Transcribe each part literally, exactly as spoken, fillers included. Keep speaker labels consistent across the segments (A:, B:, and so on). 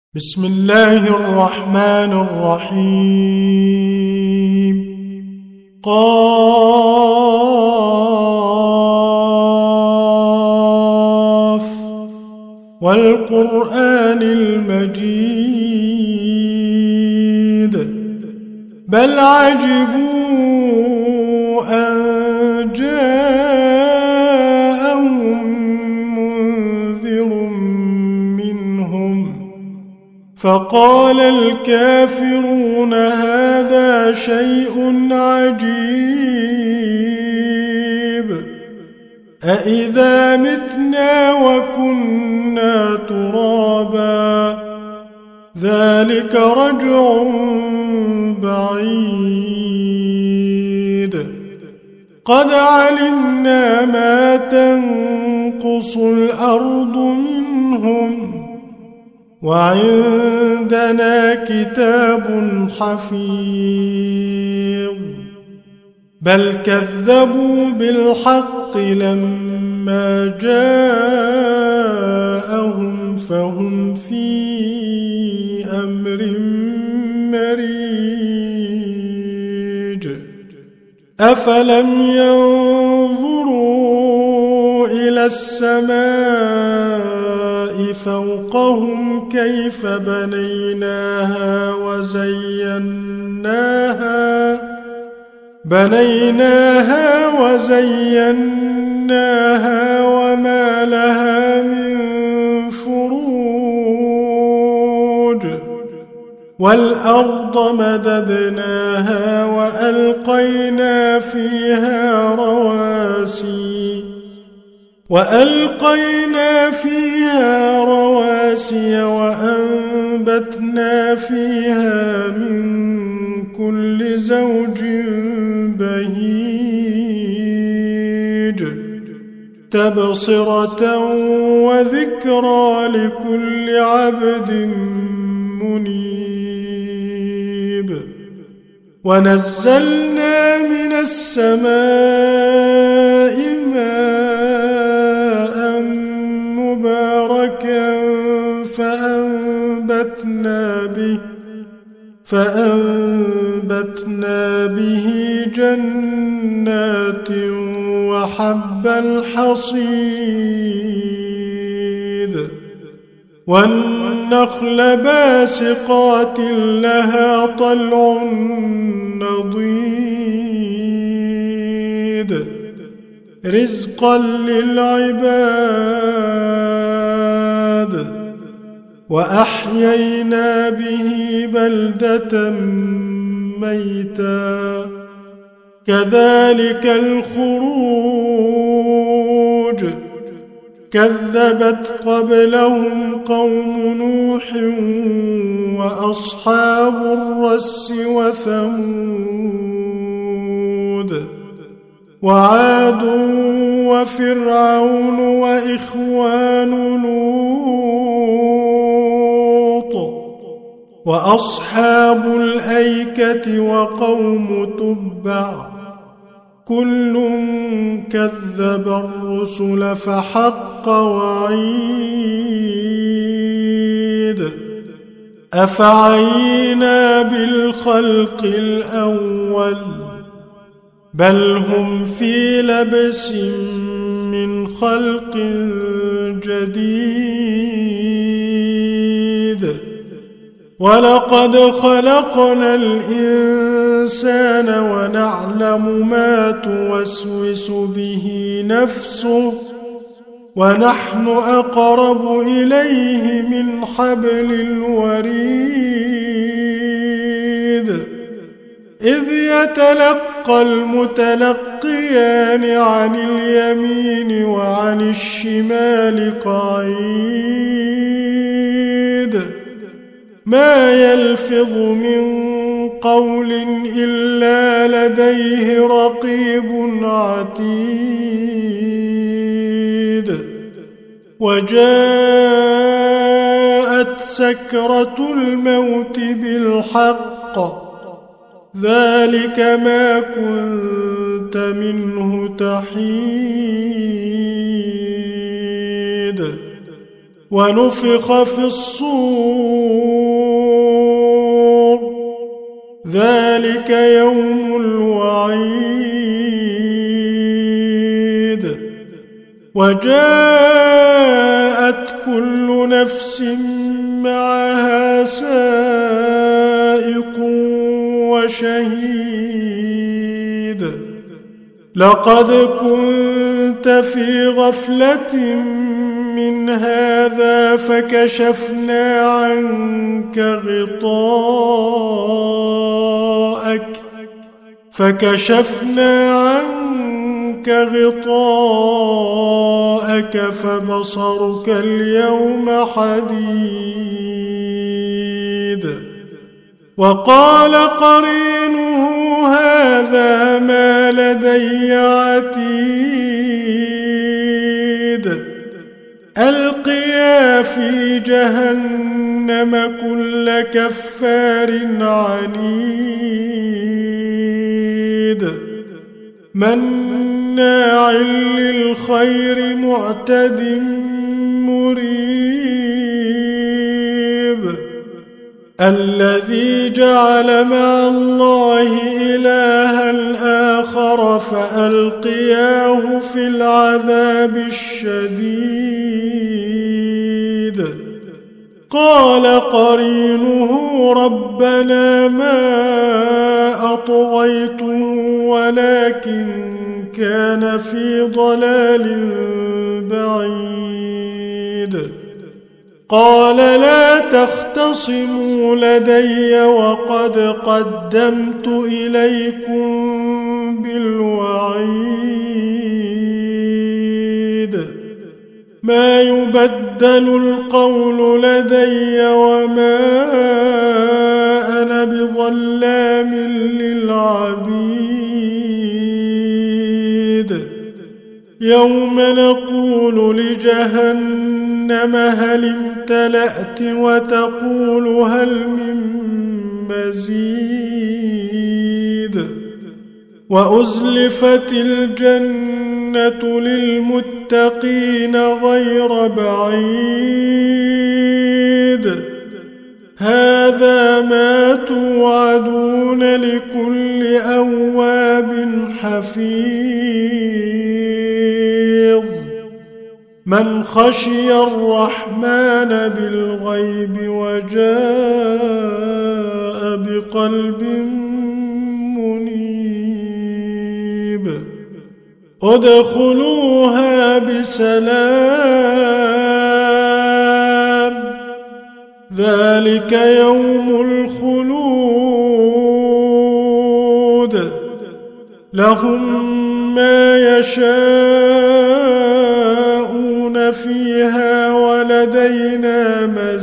A: بسم الله الرحمن الرحيم. قاف والقرآن المجيد بل عجبوا أن جاءهم منذر منهم فقال الكافرون هذا شيء عجيب أإذا متنا وكنا ترابا ذلك رجع بعيد قد علمنا ما تنقص الأرض منهم وعندنا كتاب حفيظ بل كذبوا بالحق لما جاءهم فهم في أمر مريج أفلم ينظروا إلى السماء فوقهم كيف بنيناها وزيناها بنيناها وزيناها وما لها من فروج والأرض مددناها وألقينا فيها رواسي وألقينا فيها رواسي وأنبتنا فيها من كل زوج بهيج تبصرة وذكرى لكل عبد منيب ونزلنا من السماء ماء مباركا فأنبتنا به فأنبتنا به جنات وحب الحصيد والنخل باسقات لها طلع نضيد رزقا للعباد وأحيينا به بلدة ميتا كذلك الخروج كذبت قبلهم قوم نوح وأصحاب الرس وثمود وعاد وفرعون وإخوان لوط وأصحاب الأيكة وقوم تبع كل كذب الرسل فحق وعيد أفعينا بالخلق الأول بل هم في لبس من خلق جديد ولقد خلقنا الإنسان ونعلم ما توسوس به نفسه ونحن أقرب إليه من حبل الوريد إذ يتلقى المتلقيان عن اليمين وعن الشمال قعيد ما يلفظ من قول إلا لديه رقيب عتيد وجاءت سكرة الموت بالحق ذلك ما كنت منه تحيد ونفخ في الصور ذلك يوم الوعيد وجاءت كل نفس معها سائق وشهيد لقد كنت في غفلة من هذا فكشفنا عنك غطاءك فكشفنا عنك غطاءك فبصرك اليوم حديد وقال قرينه هذا ما لدي عتيد ألقيا في جهنم كل كفار عنيد مناع للخير معتد مريب الذي جعل مع الله إلها آخر فألقياه في العذاب الشديد قال قرينه ربنا ما أطغيته ولكن كان في ضلال بعيد قال لا تختصموا لدي وقد قدمت إليكم بالوعيد ما يبدل القول لدي وما أنا بظلام للعبيد يوم نقول لجهنم هل امتلأت وتقول هل من مزيد وأزلفت الجنة للمتقين غير بعيد هذا ما توعدون لكل أواب حفيظ من خشي الرحمن بالغيب وجاء بقلب منيب ادخلوها بسلام ذلك يوم الخلود لهم ما يشاءون فيها ولدينا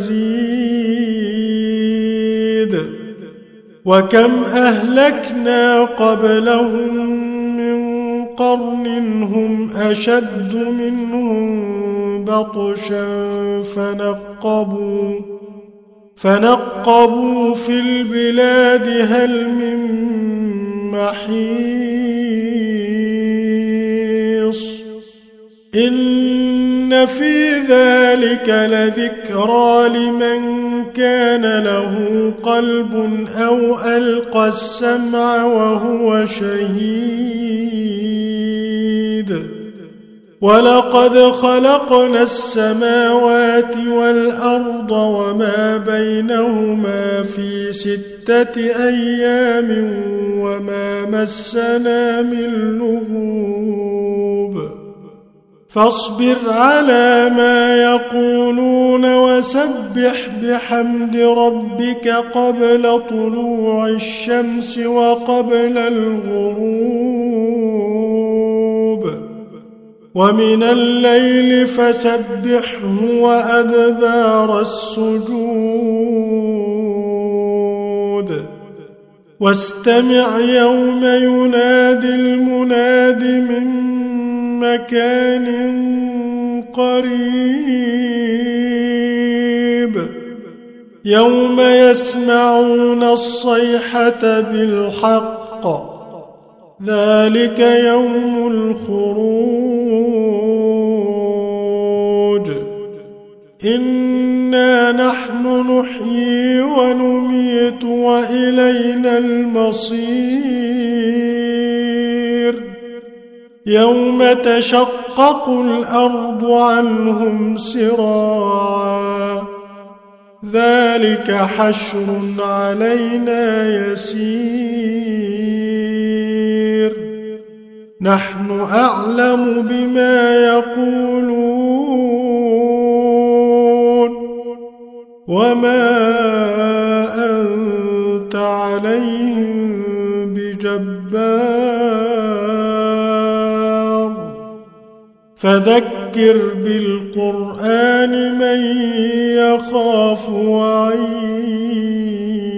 A: مزيد وكم أهلكنا قبلهم من قرن هم أشد منهم بطشا فنقبوا فنقبوا في البلاد هل من محيص إن في ذلك لذكرى لمن كان له قلب أو ألقى السمع وهو شهيد ولقد خلقنا السماوات والأرض وما بينهما في ستة أيام وما مسنا من لغوب فاصبر على ما يقولون وسبح بحمد ربك قبل طلوع الشمس وقبل الغروب ومن الليل فسبحه وأدبار السجود واستمع يوم ينادي المناد من مكان قريب يوم يسمعون الصيحة بالحق ذلك يوم الخروج إنا نحن نحيي ونميت وإلينا المصير يوم تشقق الأرض عنهم سراعا ذلك حشر علينا يسير نحن أعلم بما يقولون وما أنت عليهم بجبار فذكر بالقرآن من يخاف وعيد